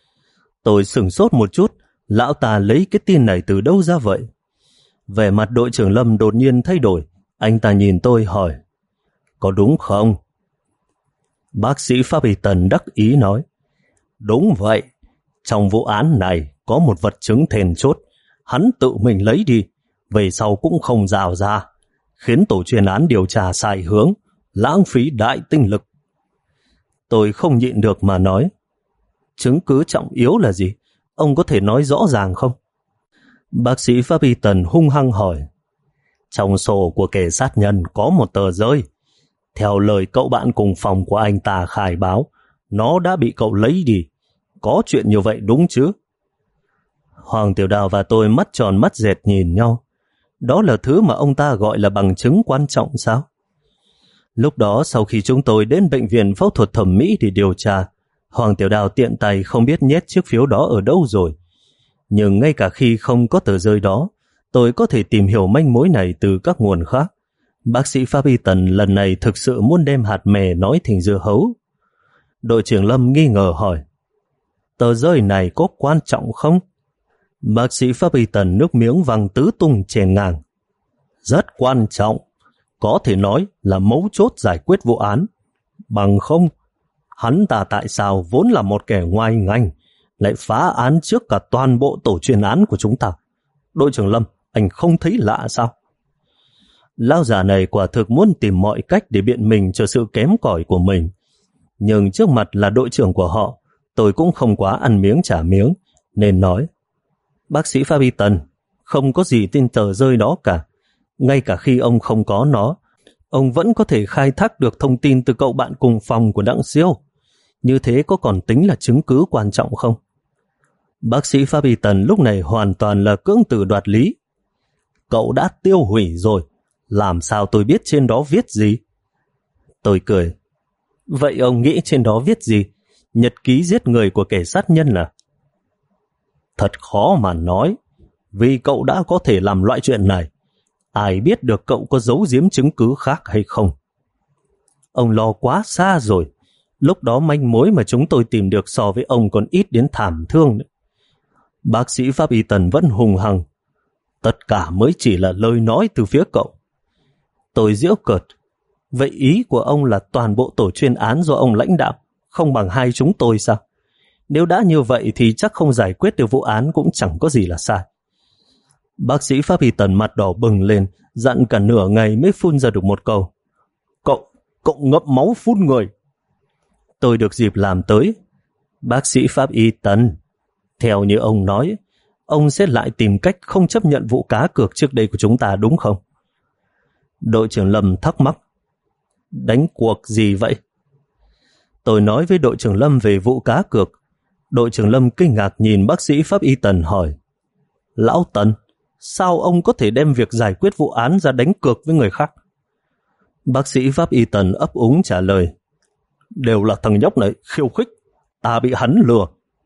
Tôi sửng sốt một chút, lão ta lấy cái tin này từ đâu ra vậy? Vẻ mặt đội trưởng Lâm đột nhiên thay đổi, anh ta nhìn tôi hỏi, có đúng không? Bác sĩ Pháp Y Tần đắc ý nói, đúng vậy, trong vụ án này có một vật chứng then chốt, hắn tự mình lấy đi, về sau cũng không rào ra, khiến tổ chuyên án điều tra sai hướng, lãng phí đại tinh lực. Tôi không nhịn được mà nói, chứng cứ trọng yếu là gì? Ông có thể nói rõ ràng không? Bác sĩ Fabian hung hăng hỏi. Trong sổ của kẻ sát nhân có một tờ rơi. Theo lời cậu bạn cùng phòng của anh ta khai báo, nó đã bị cậu lấy đi. Có chuyện như vậy đúng chứ? Hoàng Tiểu Đào và tôi mắt tròn mắt dẹt nhìn nhau. Đó là thứ mà ông ta gọi là bằng chứng quan trọng sao? Lúc đó sau khi chúng tôi đến bệnh viện phẫu thuật thẩm mỹ để điều tra, Hoàng Tiểu Đào tiện tay không biết nhét chiếc phiếu đó ở đâu rồi. Nhưng ngay cả khi không có tờ rơi đó, tôi có thể tìm hiểu manh mối này từ các nguồn khác. Bác sĩ Fabian lần này thực sự muốn đem hạt mè nói thành dưa hấu. Đội trưởng Lâm nghi ngờ hỏi, tờ rơi này có quan trọng không? Bác sĩ Fabian nước miếng văng tứ tung chèn ngang. Rất quan trọng, có thể nói là mấu chốt giải quyết vụ án. Bằng không, hắn ta tại sao vốn là một kẻ ngoài ngành, lại phá án trước cả toàn bộ tổ chuyên án của chúng ta? Đội trưởng Lâm, anh không thấy lạ sao? Lão già này quả thực muốn tìm mọi cách để biện minh cho sự kém cỏi của mình. Nhưng trước mặt là đội trưởng của họ, tôi cũng không quá ăn miếng trả miếng, nên nói, bác sĩ Fabian, không có gì trên tờ rơi đó cả. Ngay cả khi ông không có nó, ông vẫn có thể khai thác được thông tin từ cậu bạn cùng phòng của Đặng Siêu. Như thế có còn tính là chứng cứ quan trọng không? Bác sĩ Fabian lúc này hoàn toàn là cưỡng từ đoạt lý. Cậu đã tiêu hủy rồi, làm sao tôi biết trên đó viết gì? Tôi cười. Vậy ông nghĩ trên đó viết gì? Nhật ký giết người của kẻ sát nhân à? Thật khó mà nói, vì cậu đã có thể làm loại chuyện này. Ai biết được cậu có giấu giếm chứng cứ khác hay không? Ông lo quá xa rồi. Lúc đó manh mối mà chúng tôi tìm được so với ông còn ít đến thảm thương nữa. Bác sĩ Fabian vẫn hùng hăng. Tất cả mới chỉ là lời nói từ phía cậu. Tôi giễu cợt. Vậy ý của ông là toàn bộ tổ chuyên án do ông lãnh đạo, không bằng hai chúng tôi sao? Nếu đã như vậy thì chắc không giải quyết được vụ án cũng chẳng có gì là sai. Bác sĩ Fabian mặt đỏ bừng lên, dặn cả nửa ngày mới phun ra được một câu. Cậu, cậu ngậm máu phun người. Tôi được dịp làm tới. Bác sĩ Fabian, theo như ông nói, ông sẽ lại tìm cách không chấp nhận vụ cá cược trước đây của chúng ta đúng không? Đội trưởng Lâm thắc mắc. Đánh cuộc gì vậy? Tôi nói với đội trưởng Lâm về vụ cá cược. Đội trưởng Lâm kinh ngạc nhìn bác sĩ Pháp Y Tần hỏi, Lão Tần, sao ông có thể đem việc giải quyết vụ án ra đánh cược với người khác? Bác sĩ Pháp Y Tần ấp úng trả lời, đều là thằng nhóc này khiêu khích, ta bị hắn lừa.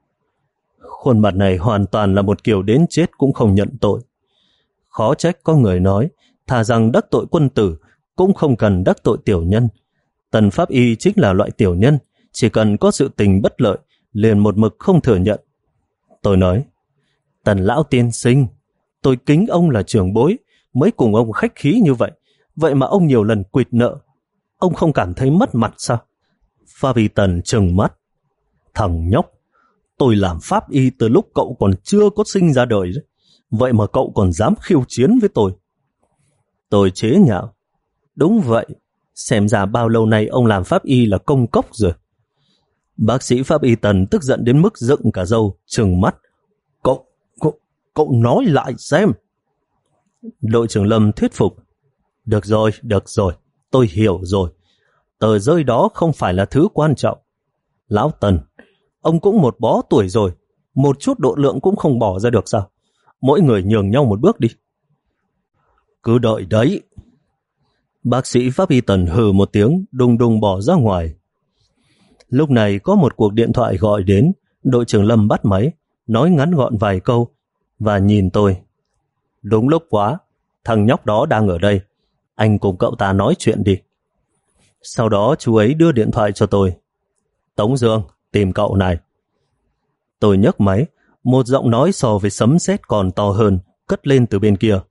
Khuôn mặt này hoàn toàn là một kiểu đến chết cũng không nhận tội. Khó trách có người nói, thà rằng đắc tội quân tử, cũng không cần đắc tội tiểu nhân. Tần Pháp Y chính là loại tiểu nhân, chỉ cần có sự tình bất lợi, liền một mực không thừa nhận. Tôi nói, Tần lão tiên sinh, tôi kính ông là trưởng bối, mới cùng ông khách khí như vậy, vậy mà ông nhiều lần quỵt nợ. Ông không cảm thấy mất mặt sao? Pháp Y Tần trừng mắt, thằng nhóc, tôi làm pháp y từ lúc cậu còn chưa có sinh ra đời đấy. Vậy mà cậu còn dám khiêu chiến với tôi. Tôi chế nhạo, đúng vậy, xem ra bao lâu nay ông làm pháp y là công cốc rồi. Bác sĩ Pháp Y Tần tức giận đến mức dựng cả râu, trừng mắt. Cậu, cậu, cậu nói lại xem. Đội trưởng Lâm thuyết phục. Được rồi, được rồi, tôi hiểu rồi. Tờ rơi đó không phải là thứ quan trọng. Lão Tần, ông cũng một bó tuổi rồi, một chút độ lượng cũng không bỏ ra được sao? Mỗi người nhường nhau một bước đi. Cứ đợi đấy. Bác sĩ Pháp Y Tần hừ một tiếng, đùng đùng bỏ ra ngoài. Lúc này có một cuộc điện thoại gọi đến, đội trưởng Lâm bắt máy, nói ngắn gọn vài câu, và nhìn tôi. Đúng lúc quá, thằng nhóc đó đang ở đây, anh cùng cậu ta nói chuyện đi. Sau đó chú ấy đưa điện thoại cho tôi. Tống Dương, tìm cậu này. Tôi nhấc máy, một giọng nói so với sấm sét còn to hơn, cất lên từ bên kia.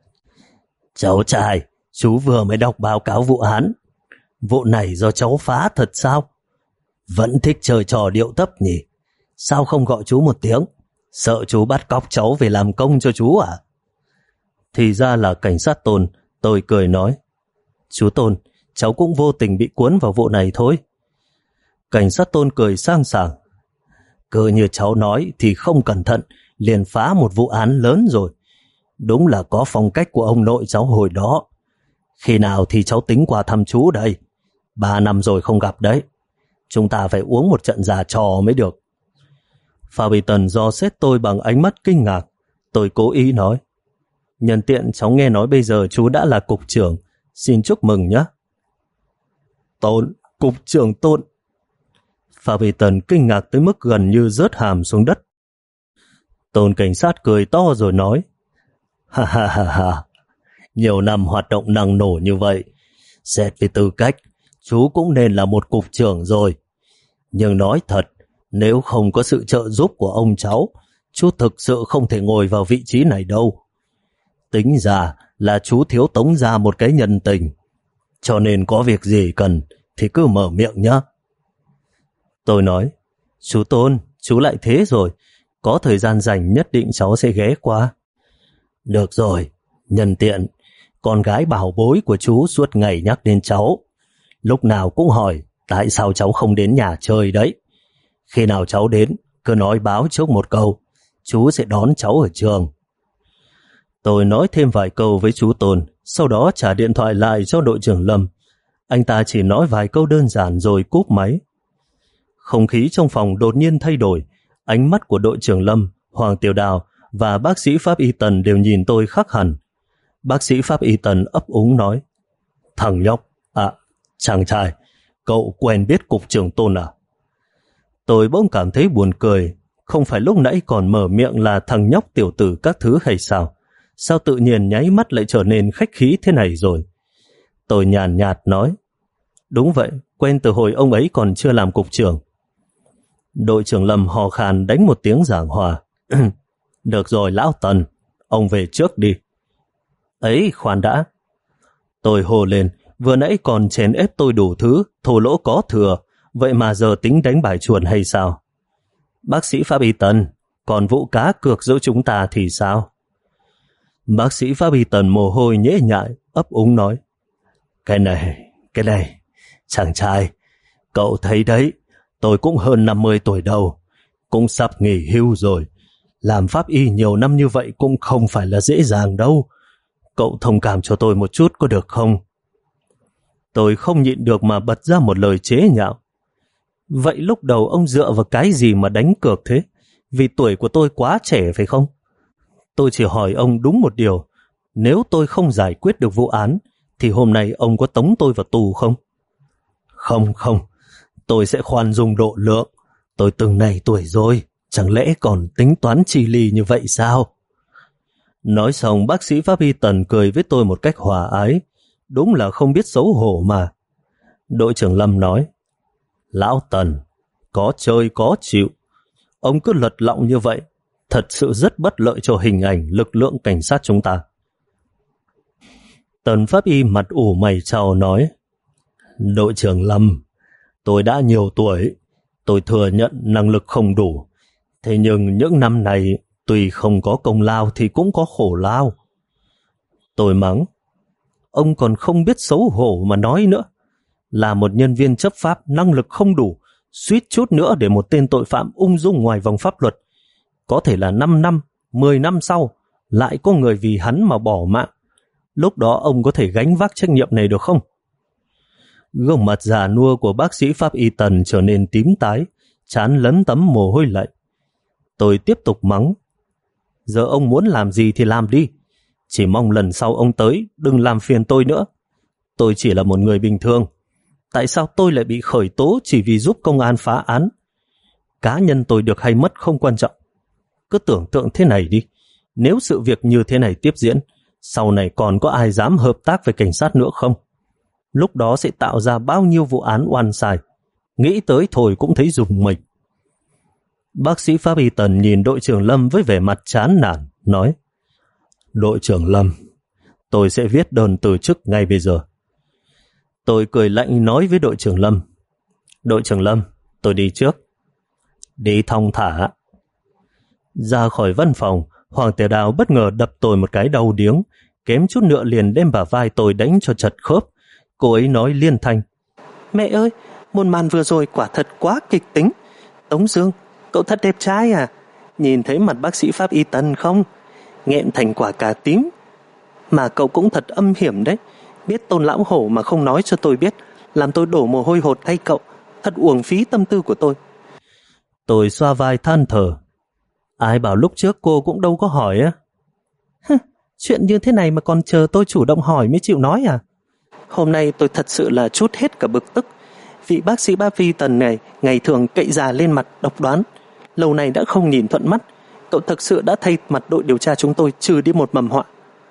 Cháu trai, chú vừa mới đọc báo cáo vụ án. Vụ này do cháu phá thật sao? Vẫn thích chơi trò điệu thấp nhỉ? Sao không gọi chú một tiếng? Sợ chú bắt cóc cháu về làm công cho chú à? Thì ra là cảnh sát Tôn. Tôi cười nói, chú Tôn, cháu cũng vô tình bị cuốn vào vụ này thôi. Cảnh sát Tôn cười sang sảng, cứ như cháu nói thì không cẩn thận liền phá một vụ án lớn rồi. Đúng là có phong cách của ông nội cháu hồi đó. Khi nào thì cháu tính qua thăm chú đây? Ba năm rồi không gặp đấy. Chúng ta phải uống một trận già trò mới được. Fabian dò xét tôi bằng ánh mắt kinh ngạc. Tôi cố ý nói, nhân tiện cháu nghe nói bây giờ chú đã là cục trưởng, xin chúc mừng nhé. Tôn, cục trưởng Tôn. Fabian kinh ngạc tới mức gần như rớt hàm xuống đất. Tôn cảnh sát cười to rồi nói, ha ha ha ha, nhiều năm hoạt động năng nổ như vậy, xét về tư cách, chú cũng nên là một cục trưởng rồi. Nhưng nói thật, nếu không có sự trợ giúp của ông cháu, chú thực sự không thể ngồi vào vị trí này đâu. Tính ra là chú thiếu Tống gia một cái nhân tình, cho nên có việc gì cần thì cứ mở miệng nhé. Tôi nói, chú Tôn, chú lại thế rồi, có thời gian rảnh nhất định cháu sẽ ghé qua. Được rồi, nhân tiện, con gái bảo bối của chú suốt ngày nhắc đến cháu, lúc nào cũng hỏi tại sao cháu không đến nhà chơi đấy. Khi nào cháu đến, cứ nói báo trước một câu, chú sẽ đón cháu ở trường. Tôi nói thêm vài câu với chú Tôn, sau đó trả điện thoại lại cho đội trưởng Lâm. Anh ta chỉ nói vài câu đơn giản rồi cúp máy. Không khí trong phòng đột nhiên thay đổi, ánh mắt của đội trưởng Lâm, Hoàng Tiểu Đào và bác sĩ Pháp Y Tần đều nhìn tôi khác hẳn. Bác sĩ Pháp Y Tần ấp úng nói, thằng nhóc, à, chàng trai, cậu quen biết cục trưởng Tôn à? Tôi bỗng cảm thấy buồn cười, không phải lúc nãy còn mở miệng là thằng nhóc tiểu tử các thứ hay sao? Sao tự nhiên nháy mắt lại trở nên khách khí thế này rồi? Tôi nhàn nhạt nói, đúng vậy, quen từ hồi ông ấy còn chưa làm cục trưởng. Đội trưởng Lâm hò khan đánh một tiếng giảng hòa. Được rồi lão Tần, ông về trước đi. Ấy khoan đã. Tôi hô lên, vừa nãy còn chèn ép tôi đủ thứ, thô lỗ có thừa, vậy mà giờ tính đánh bài chuồn hay sao? Bác sĩ Pháp Y Tần, còn vụ cá cược giữa chúng ta thì sao? Bác sĩ Pháp Y Tần mồ hôi nhễ nhại, ấp úng nói, cái này, cái này, chàng trai, cậu thấy đấy, tôi cũng hơn năm mươi tuổi đầu, cũng sắp nghỉ hưu rồi. Làm pháp y nhiều năm như vậy cũng không phải là dễ dàng đâu. Cậu thông cảm cho tôi một chút có được không? Tôi không nhịn được mà bật ra một lời chế nhạo. Vậy lúc đầu ông dựa vào cái gì mà đánh cược thế? Vì tuổi của tôi quá trẻ phải không? Tôi chỉ hỏi ông đúng một điều. Nếu tôi không giải quyết được vụ án, thì hôm nay ông có tống tôi vào tù không? Không, không. Tôi sẽ khoan dung độ lượng. Tôi từng này tuổi rồi, chẳng lẽ còn tính toán chi ly như vậy sao? Nói xong bác sĩ Pháp Y Tần cười với tôi một cách hòa ái. Đúng là không biết xấu hổ mà. Đội trưởng Lâm nói, lão Tần, có chơi có chịu. Ông cứ lật lọng như vậy, thật sự rất bất lợi cho hình ảnh lực lượng cảnh sát chúng ta. Tần Pháp Y mặt ủ mày chào nói, đội trưởng Lâm, tôi đã nhiều tuổi, tôi thừa nhận năng lực không đủ. Thế nhưng những năm này, tuy không có công lao thì cũng có khổ lao. Tôi mắng, ông còn không biết xấu hổ mà nói nữa. Là một nhân viên chấp pháp năng lực không đủ, suýt chút nữa để một tên tội phạm ung dung ngoài vòng pháp luật. Có thể là năm năm, mười năm sau, lại có người vì hắn mà bỏ mạng. Lúc đó ông có thể gánh vác trách nhiệm này được không? Gương mặt già nua của bác sĩ Pháp Y Tần trở nên tím tái, trán lấm tấm mồ hôi lạnh. Tôi tiếp tục mắng, giờ ông muốn làm gì thì làm đi. Chỉ mong lần sau ông tới đừng làm phiền tôi nữa. Tôi chỉ là một người bình thường. Tại sao tôi lại bị khởi tố chỉ vì giúp công an phá án? Cá nhân tôi được hay mất không quan trọng. Cứ tưởng tượng thế này đi. Nếu sự việc như thế này tiếp diễn, sau này còn có ai dám hợp tác với cảnh sát nữa không? Lúc đó sẽ tạo ra bao nhiêu vụ án oan sai. Nghĩ tới thôi cũng thấy rùng mình. Bác sĩ Pháp Y Tần nhìn đội trưởng Lâm với vẻ mặt chán nản, nói, đội trưởng Lâm, tôi sẽ viết đơn từ chức ngay bây giờ. Tôi cười lạnh nói với đội trưởng Lâm, đội trưởng Lâm, tôi đi trước. Đi thong thả. Ra khỏi văn phòng, Hoàng Tiểu Đào bất ngờ đập tôi một cái đau điếng, kém chút nữa liền đem bả vai tôi đánh cho chật khớp. Cô ấy nói liên thanh:
Mẹ ơi, một màn vừa rồi quả thật quá kịch tính. Tống Dương, cậu thật đẹp trai à? Nhìn thấy mặt bác sĩ pháp y Tần không? Nghẹn thành quả cà tím. Mà cậu cũng thật âm hiểm đấy. Biết Tôn lão hổ mà không nói cho tôi biết, làm tôi đổ mồ hôi hột thay cậu. Thật uổng phí tâm tư của tôi.
Tôi xoa vai than thở: Ai bảo lúc trước cô cũng đâu có hỏi á.
Chuyện như thế này mà còn chờ tôi chủ động hỏi mới chịu nói à? Hôm nay tôi thật sự là trút hết cả bực tức. Vị bác sĩ Ba Phi Tần này ngày thường cậy già lên mặt độc đoán, lâu nay đã không nhìn thuận mắt. Cậu thực sự đã thay mặt đội điều tra chúng tôi trừ đi một mầm họa.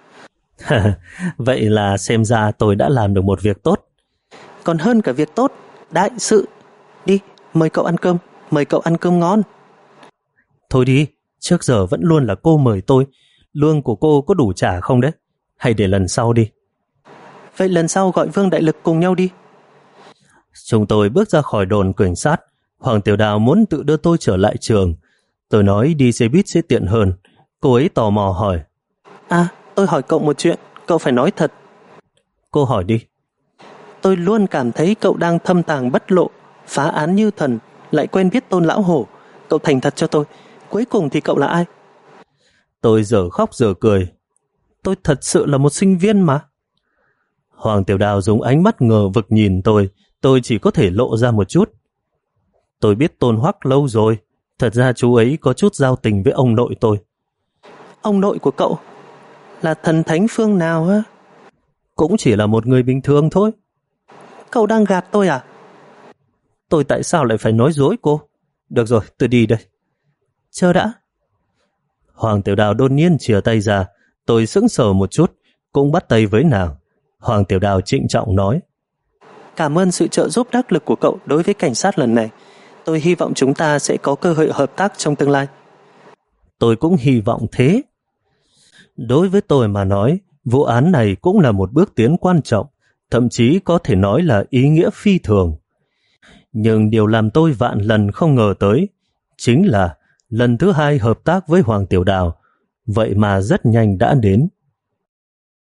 Vậy là xem ra tôi đã làm được một việc tốt.
Còn hơn cả việc tốt, đại sự. Đi, mời cậu ăn cơm, mời cậu ăn cơm ngon.
Thôi đi, trước giờ vẫn luôn là cô mời tôi. Lương của cô có đủ trả không đấy? Hay để lần sau đi.
Vậy lần sau gọi Vương Đại Lực cùng nhau đi.
Chúng tôi bước ra khỏi đồn cảnh sát. Hoàng Tiểu Đào muốn tự đưa tôi trở lại trường. Tôi nói đi xe buýt sẽ tiện hơn. Cô ấy tò mò hỏi:
À, tôi hỏi cậu một chuyện, cậu phải nói thật.
Cô hỏi đi.
Tôi luôn cảm thấy cậu đang thâm tàng bất lộ, phá án như thần, lại quen biết Tôn lão hổ. Cậu thành thật cho tôi, cuối cùng thì cậu là ai?
Tôi dở khóc dở cười: Tôi thật sự là một sinh viên mà. Hoàng Tiểu Đào dùng ánh mắt ngờ vực nhìn tôi. Tôi chỉ có thể lộ ra một chút: Tôi biết Tôn Hoắc lâu rồi. Thật ra chú ấy có chút giao tình với ông nội tôi.
Ông nội của cậu là thần thánh phương nào á?
Cũng chỉ là một người bình thường thôi.
Cậu đang gạt tôi à?
Tôi tại sao lại phải nói dối cô? Được rồi, tôi đi đây.
Chờ đã.
Hoàng Tiểu Đào đột nhiên chìa tay ra. Tôi sững sờ một chút, cũng bắt tay với nàng. Hoàng Tiểu Đào trịnh trọng nói:
Cảm ơn sự trợ giúp đắc lực của cậu đối với cảnh sát lần này. Tôi hy vọng chúng ta sẽ có cơ hội hợp tác trong tương lai.
Tôi cũng hy vọng thế. Đối với tôi mà nói, vụ án này cũng là một bước tiến quan trọng, thậm chí có thể nói là ý nghĩa phi thường. Nhưng điều làm tôi vạn lần không ngờ tới chính là lần thứ hai hợp tác với Hoàng Tiểu Đào, vậy mà rất nhanh đã đến.